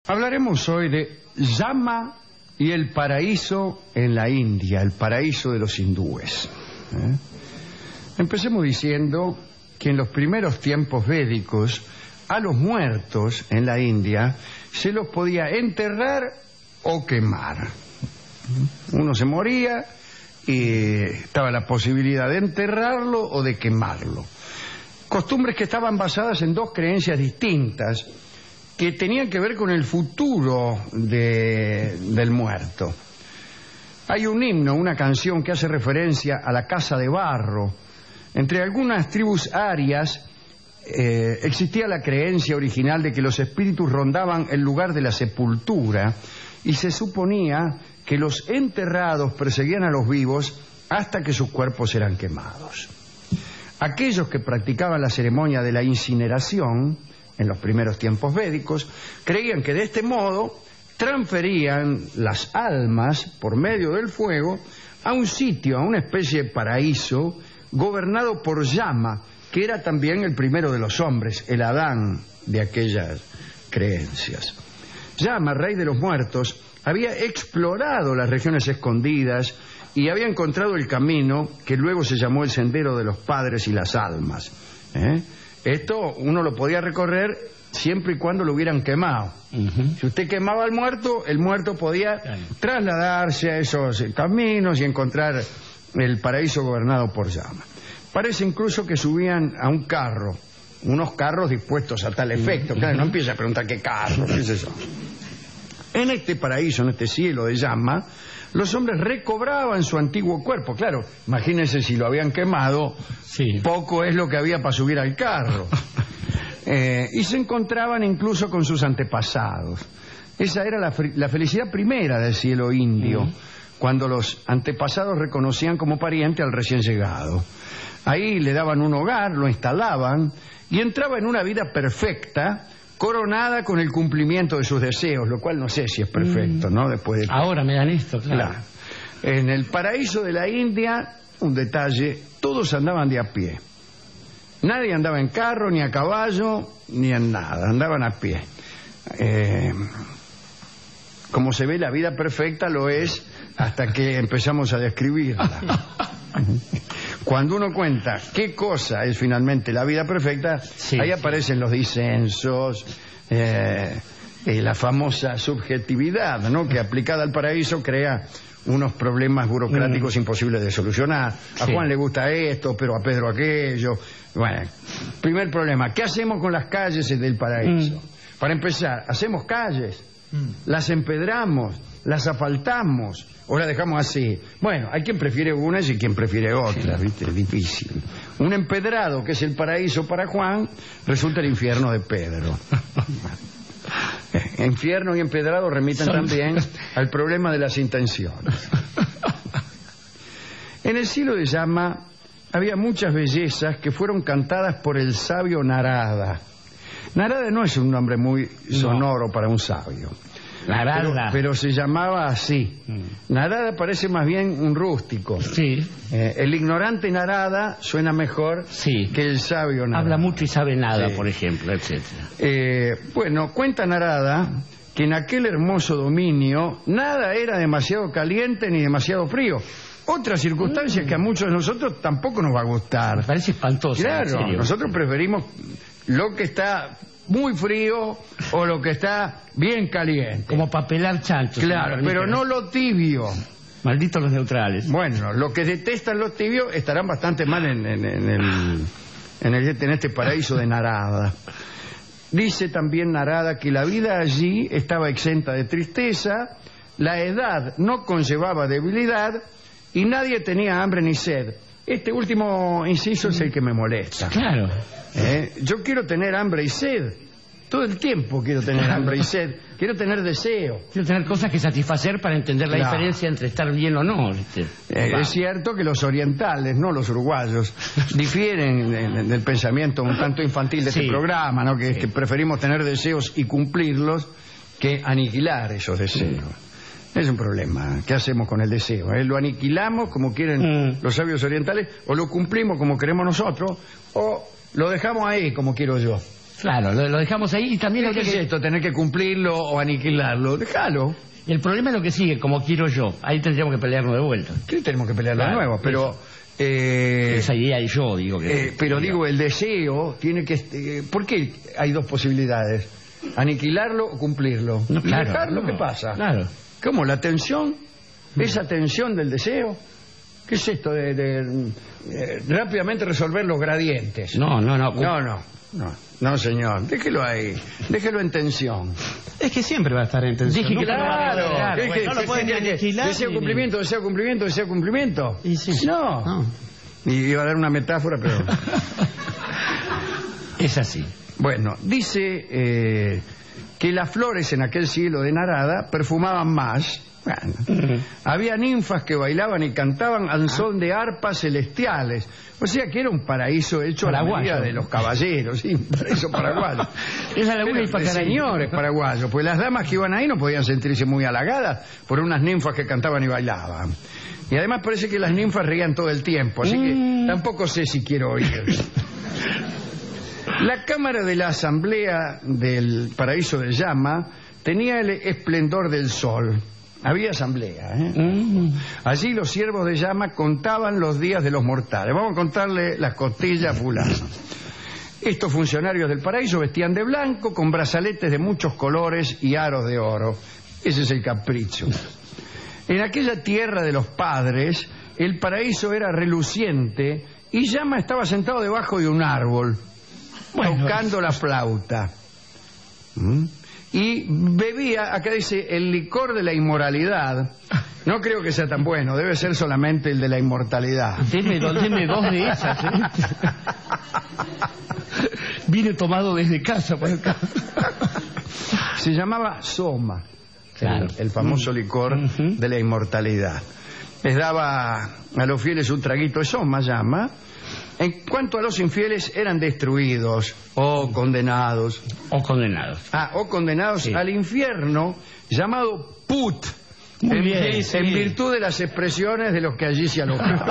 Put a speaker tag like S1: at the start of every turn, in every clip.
S1: Hablaremos hoy de Yama y el paraíso en la India, el paraíso de los hindúes. Empecemos diciendo que en los primeros tiempos védicos a los muertos en la India se los podía enterrar o quemar. Uno se moría y estaba la posibilidad de enterrarlo o de quemarlo. Costumbres que estaban basadas en dos creencias distintas que tenían que ver con el futuro del muerto. Hay un himno, una canción que hace referencia a la casa de barro. Entre algunas tribus arias existía la creencia original de que los espíritus rondaban el lugar de la sepultura y se suponía que los enterrados perseguían a los vivos hasta que sus cuerpos eran quemados. Aquellos que practicaban la ceremonia de la incineración en los primeros tiempos védicos creían que de este modo transferían las almas por medio del fuego a un sitio, a una especie de paraíso gobernado por Yama, que era también el primero de los hombres, el Adán de aquellas creencias. Yama, rey de los muertos, había explorado las regiones escondidas y había encontrado el camino que luego se llamó el Sendero de los Padres y las Almas. Esto uno lo podía recorrer siempre y cuando lo hubieran quemado. Si usted quemaba al muerto, el muerto podía trasladarse a esos caminos y encontrar el paraíso gobernado por Yama. Parece incluso que subían a un carro, unos carros dispuestos a tal efecto. Claro, no empieza a preguntar qué carro, qué es eso. En este paraíso, en este cielo de Yama, los hombres recobraban su antiguo cuerpo. Claro, imagínense si lo habían quemado, poco es lo que había para subir al carro. Y se encontraban incluso con sus antepasados. Esa era la felicidad primera del cielo indio, cuando los antepasados reconocían como pariente al recién llegado. Ahí le daban un hogar, lo instalaban y entraba en una vida perfecta, coronada con el cumplimiento de sus deseos, lo cual no sé si es perfecto, ¿no? Después de...
S2: Ahora me dan esto, claro.
S1: En el paraíso de la India, un detalle, todos andaban de a pie. Nadie andaba en carro, ni a caballo, ni en nada, andaban a pie. Como se ve, la vida perfecta lo es hasta que empezamos a describirla. Cuando uno cuenta qué cosa es finalmente la vida perfecta, ahí aparecen los disensos, la famosa subjetividad, ¿no? Que aplicada al paraíso crea unos problemas burocráticos imposibles de solucionar. A Juan le gusta esto, pero a Pedro aquello. Bueno, primer problema, ¿qué hacemos con las calles del paraíso? Para empezar, ¿hacemos calles? ¿Las empedramos? ¿Las asfaltamos? ¿O las dejamos así? Bueno, hay quien prefiere unas y quien prefiere otras, ¿viste? Es difícil. Un empedrado, que es el paraíso para Juan, resulta el infierno de Pedro. Infierno y empedrado remiten también al problema de las intenciones. En el cielo de Yama había muchas bellezas que fueron cantadas por el sabio Narada. Narada no es un nombre muy sonoro para un sabio. Pero se llamaba así. Narada parece más bien un rústico. El ignorante Narada suena mejor que el sabio Narada.
S2: Habla mucho y sabe nada, por ejemplo, etcétera.
S1: Bueno, cuenta Narada que en aquel hermoso dominio nada era demasiado caliente ni demasiado frío. Otra circunstancia que a muchos de nosotros tampoco nos va a gustar.
S2: Me parece espantoso.
S1: Claro, nosotros preferimos lo que está muy frío o lo que está bien caliente.
S2: Como para pelar chanchos.
S1: Claro, pero no lo tibio.
S2: Malditos los neutrales.
S1: Bueno, los que detestan los tibios estarán bastante mal en este paraíso de Narada. Dice también Narada que la vida allí estaba exenta de tristeza, la edad no conllevaba debilidad y nadie tenía hambre ni sed. Este último inciso es el que me molesta.
S2: Claro.
S1: Yo quiero tener hambre y sed. Todo el tiempo quiero tener hambre y sed. Quiero tener deseo.
S2: Quiero tener cosas que satisfacer para entender la diferencia entre estar bien o no.
S1: Es cierto que los orientales, no los uruguayos, difieren del pensamiento un tanto infantil de este programa, ¿no? Que preferimos tener deseos y cumplirlos que aniquilar esos deseos. Es un problema. ¿Qué hacemos con el deseo? ¿Lo aniquilamos como quieren los sabios orientales o lo cumplimos como queremos nosotros o lo dejamos ahí como quiero yo?
S2: Claro, lo dejamos ahí y también...
S1: ¿Qué es esto? ¿Tener que cumplirlo o aniquilarlo? Déjalo.
S2: Y el problema es lo que sigue, como quiero yo. Ahí tendríamos que pelearnos de vuelta.
S1: ¿Qué tenemos que pelearlo de nuevo? Pero...
S2: esa idea y yo digo que...
S1: pero digo, el deseo tiene que... ¿por qué hay dos posibilidades? ¿Aniquilarlo o cumplirlo?
S2: No, claro,
S1: ¿Y dejarlo?
S2: no,
S1: ¿Qué pasa?
S2: Claro.
S1: ¿Cómo? ¿La tensión? ¿Esa tensión del deseo? ¿Qué es esto de rápidamente resolver los gradientes?
S2: No.
S1: No, señor. Déjelo ahí. Déjelo en tensión.
S3: Es que siempre va a estar en tensión.
S2: Dije que
S1: Claro.
S3: No lo pueden ni aniquilar.
S1: Deseo cumplimiento, deseo cumplimiento, deseo cumplimiento.
S3: Y sí.
S1: No. Y iba a dar una metáfora, pero...
S2: Es así.
S1: Bueno, dice que las flores en aquel cielo de Narada perfumaban más. Bueno, había ninfas que bailaban y cantaban al son de arpas celestiales. O sea que era un paraíso hecho a la medida de los caballeros, sí, un paraíso paraguayo.
S2: Esa laguna y
S1: De señores paraguayos, pues las damas que iban ahí no podían sentirse muy halagadas por unas ninfas que cantaban y bailaban. Y además parece que las ninfas reían todo el tiempo, así que tampoco sé si quiero oír. La cámara de la asamblea del paraíso de Llama tenía el esplendor del sol. Había asamblea, Allí los siervos de Llama contaban los días de los mortales. Vamos a contarle las costillas fulano. Estos funcionarios del paraíso vestían de blanco con brazaletes de muchos colores y aros de oro. Ese es el capricho. En aquella tierra de los padres, el paraíso era reluciente y Llama estaba sentado debajo de un árbol, tocando la flauta. Y bebía, acá dice, el licor de la inmoralidad. No creo que sea tan bueno, debe ser solamente el de la inmortalidad.
S2: Deme dos de esas. Vine tomado desde casa por acá.
S1: Se llamaba Soma,
S2: Claro.
S1: el famoso licor de la inmortalidad. Les daba a los fieles un traguito de Soma, Llama. En cuanto a los infieles, eran destruidos o condenados.
S2: O condenados.
S1: O condenados al infierno, llamado Put.
S2: Muy bien,
S1: En virtud de las expresiones de los que allí se alojaban.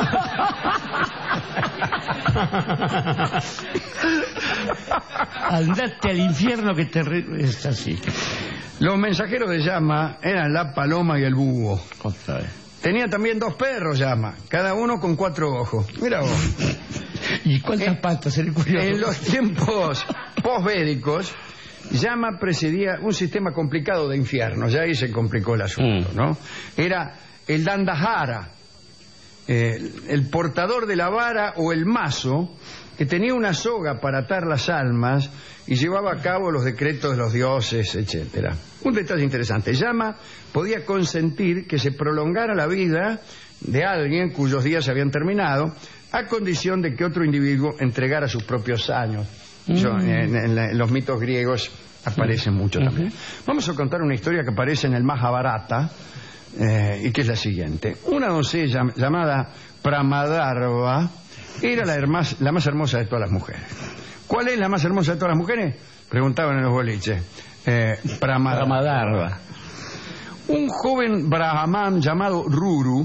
S2: Andate al infierno que te... Es así.
S1: Los mensajeros de Llama eran la paloma y el búho.
S2: Otra vez.
S1: Tenía también 2 perros, Llama, cada uno con 4 ojos. Mira vos.
S2: ¿Y cuántas patas? Sería curioso.
S1: En los tiempos posvédicos, Llama precedía un sistema complicado de infiernos. Ya ahí se complicó el asunto, ¿no? Era el Dandahara, el portador de la vara o el mazo, que tenía una soga para atar las almas y llevaba a cabo los decretos de los dioses, etcétera. Un detalle interesante. Llama podía consentir que se prolongara la vida de alguien cuyos días se habían terminado, a condición de que otro individuo entregara sus propios años. En los mitos griegos aparece mucho también. Vamos a contar una historia que aparece en el Mahabharata y que es la siguiente. Una doncella llamada Pramadarva era la más hermosa de todas las mujeres. ¿Cuál es la más hermosa de todas las mujeres? Preguntaban en los boliches. Pramadarva. Un joven brahman llamado Ruru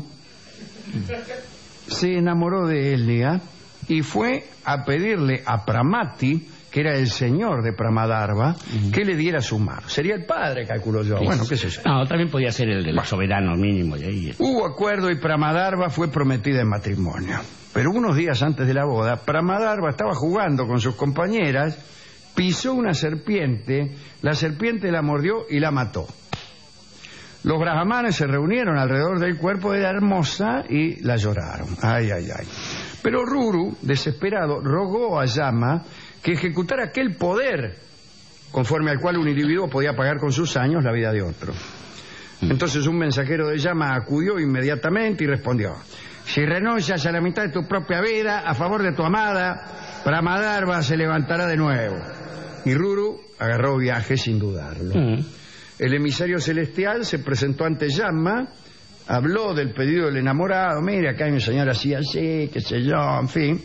S1: se enamoró de Elia y fue a pedirle a Pramati, que era el señor de Pramadarva, que le diera su mano. Sería el padre, calculo yo. Bueno, qué sé yo.
S2: No, también podía ser el del soberano mínimo. Y ahí...
S1: Hubo acuerdo y Pramadarva fue prometida en matrimonio. Pero unos días antes de la boda, Pramadarva estaba jugando con sus compañeras, pisó una serpiente, la serpiente la mordió y la mató. Los brahmanes se reunieron alrededor del cuerpo de la hermosa y la lloraron. Ay, ay, ay. Pero Ruru, desesperado, rogó a Llama que ejecutara aquel poder conforme al cual un individuo podía pagar con sus años la vida de otro. Entonces un mensajero de Llama acudió inmediatamente y respondió: si renuncias a la mitad de tu propia vida a favor de tu amada, Pramadarva se levantará de nuevo. Y Ruru agarró viaje sin dudarlo. El emisario celestial se presentó ante Llama, habló del pedido del enamorado. Mira, acá hay un señor así, qué sé yo, en fin.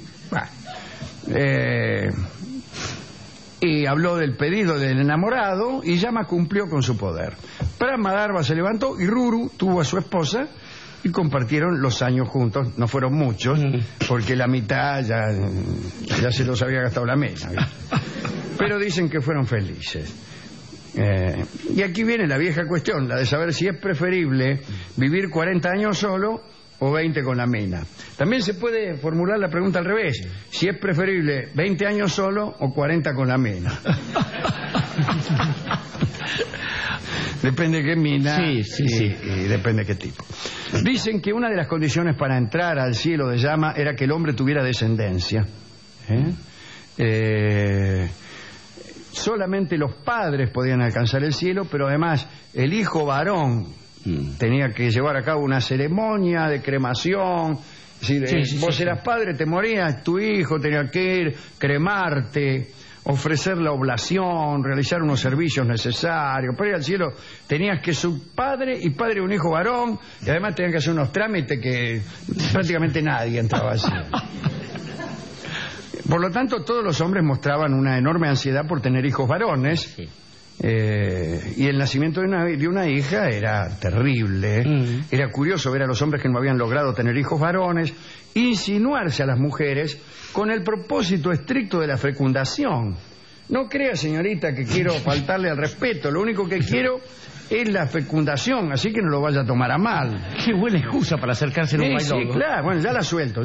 S1: Y habló del pedido del enamorado, y Llama cumplió con su poder. Pramadarva se levantó y Ruru tuvo a su esposa y compartieron los años juntos. No fueron muchos, porque la mitad ya se los había gastado la mesa. Pero dicen que fueron felices. Y aquí viene la vieja cuestión, la de saber si es preferible vivir 40 años solo o 20 con la mina. También se puede formular la pregunta al revés, si es preferible 20 años solo o 40 con la mina. Depende de qué mina y depende de qué tipo. Dicen que una de las condiciones para entrar al cielo de llama era que el hombre tuviera descendencia. Solamente los padres podían alcanzar el cielo, pero además el hijo varón tenía que llevar a cabo una ceremonia de cremación. Es decir, vos eras padre, te morías, tu hijo tenía que ir, cremarte, ofrecer la oblación, realizar unos servicios necesarios. Para ir al cielo tenías que ser padre y padre de un hijo varón, y además tenían que hacer unos trámites que prácticamente nadie entraba al cielo. Por lo tanto, todos los hombres mostraban una enorme ansiedad por tener hijos varones. Y el nacimiento de una hija era terrible. Era curioso ver a los hombres que no habían logrado tener hijos varones insinuarse a las mujeres con el propósito estricto de la fecundación. No crea, señorita, que quiero faltarle al respeto. Lo único que quiero es la fecundación, así que no lo vaya a tomar a mal.
S2: Qué buena excusa para acercarse a un bailongo.
S1: Sí, claro, bueno, ya la suelto.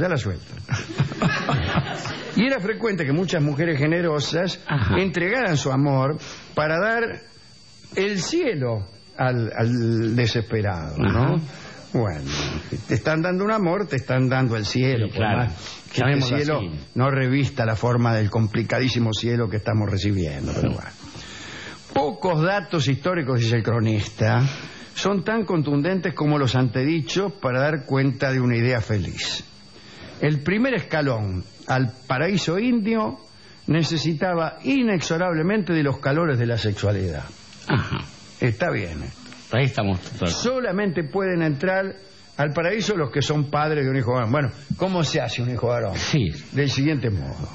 S1: Y era frecuente que muchas mujeres generosas entregaran su amor para dar el cielo al desesperado, ¿no? Bueno, te están dando un amor, te están dando el cielo.
S2: Sí, claro.
S1: Que el cielo no revista la forma del complicadísimo cielo que estamos recibiendo, pero bueno. Pocos datos históricos, dice el cronista, son tan contundentes como los antedichos para dar cuenta de una idea feliz. El primer escalón al paraíso indio necesitaba inexorablemente de los calores de la sexualidad. Está bien.
S2: Ahí estamos.
S1: Solamente pueden entrar al paraíso los que son padres de un hijo varón. Bueno, ¿cómo se hace un hijo varón?
S2: Sí.
S1: Del siguiente modo.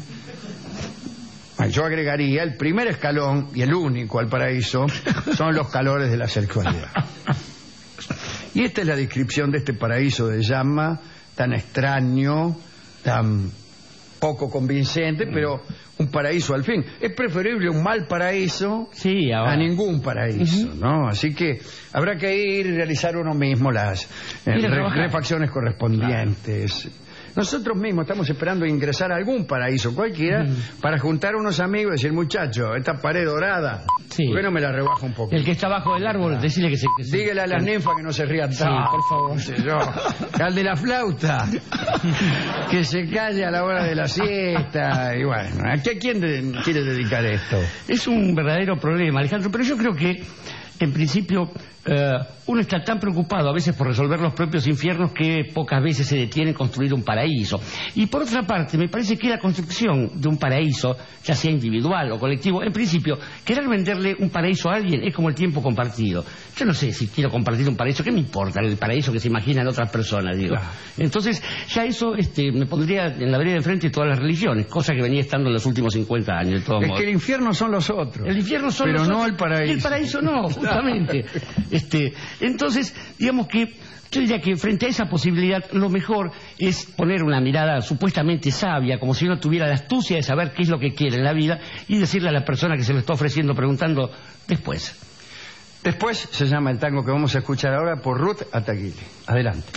S1: Yo agregaría el primer escalón y el único al paraíso son los calores de la sexualidad. Y esta es la descripción de este paraíso de llama, tan extraño, tan poco convincente, pero un paraíso al fin. Es preferible un mal paraíso a ningún paraíso, ¿no? Así que habrá que ir y realizar uno mismo las refacciones correspondientes. Claro. Nosotros mismos estamos esperando ingresar a algún paraíso cualquiera para juntar unos amigos y decir, muchacho, esta pared dorada, ¿por qué no me la rebaja un poco?
S2: El que está abajo del árbol, decirle que se...
S1: Dígale a las ninfas que no se rían tanto.
S2: Sí, por favor.
S1: No sé yo. Al de la flauta, que se calle a la hora de la siesta. Y bueno, ¿a quién quiere dedicar esto?
S2: Es un verdadero problema, Alejandro, pero yo creo que, en principio, uno está tan preocupado a veces por resolver los propios infiernos que pocas veces se detiene en construir un paraíso. Y por otra parte, me parece que la construcción de un paraíso, ya sea individual o colectivo, en principio, querer venderle un paraíso a alguien es como el tiempo compartido. Yo no sé si quiero compartir un paraíso, ¿qué me importa el paraíso que se imaginan otras personas? Digo. Entonces, ya eso me pondría en la vereda de enfrente todas las religiones, cosa que venía estando en los últimos 50 años. De todos modos.
S1: Que el infierno son los otros.
S2: El infierno son
S1: pero
S2: los
S1: no
S2: otros.
S1: el paraíso.
S2: Y el paraíso no, justamente. Entonces, digamos que yo diría que frente a esa posibilidad lo mejor es poner una mirada supuestamente sabia, como si uno tuviera la astucia de saber qué es lo que quiere en la vida y decirle a la persona que se lo está ofreciendo preguntando después.
S1: Después se llama el tango que vamos a escuchar ahora por Ruth Ataguile. Adelante.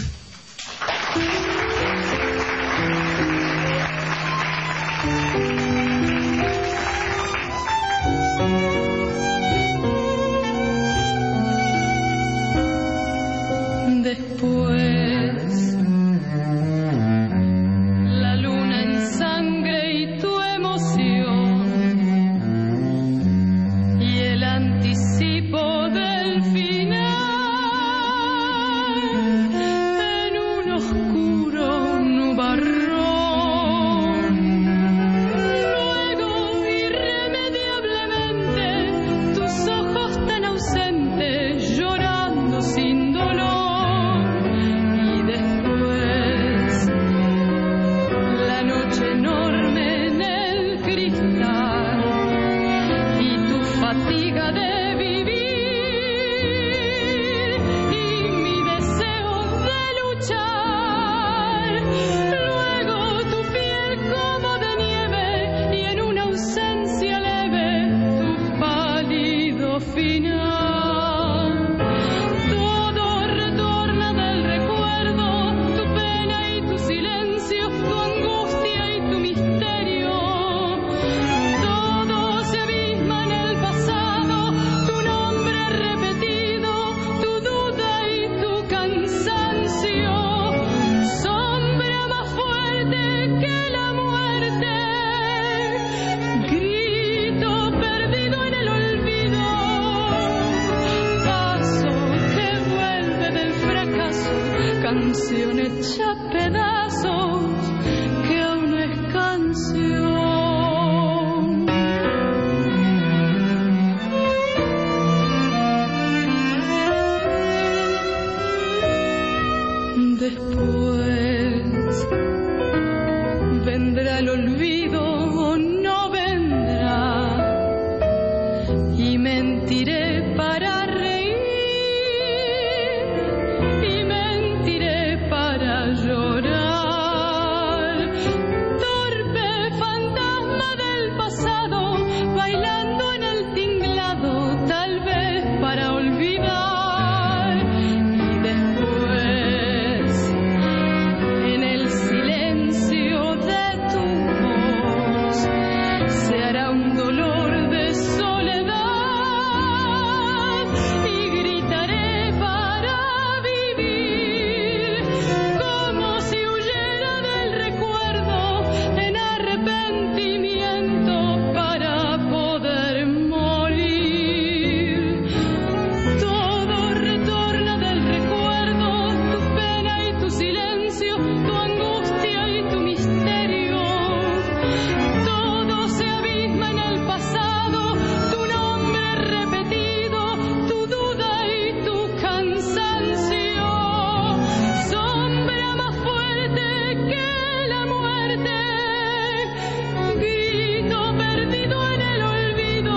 S4: Después, la luna en sangre y tu emoción y el anticipo del final en un oscuro canción hecha pedazos que aún es canción. Después vendrá el olvido o no vendrá, y mentiré para reír y mentiré para llorar. Torpe fantasma del pasado, bailando en el tinglado, tal vez para olvidar. Y después, en el silencio de tu voz, se hará un dolor de soledad y gritaré para vivir, como si huyera del recuerdo en arrepentimiento para poder morir. Todo retorna del recuerdo, tu pena y tu silencio, tu angustia y tu misterio. Todo se abisma en el pasado, tu nombre repetido, tu duda y tu cansancio. Sombra más fuerte que la muerte, grito perdido en el olvido,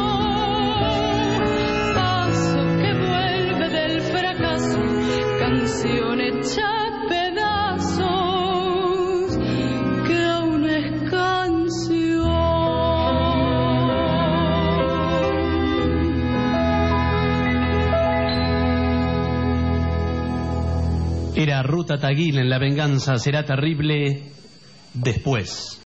S4: paso que vuelve del fracaso, canción hecha pedazos que aún es canción.
S3: Era Ruta Taguil en La venganza será terrible después.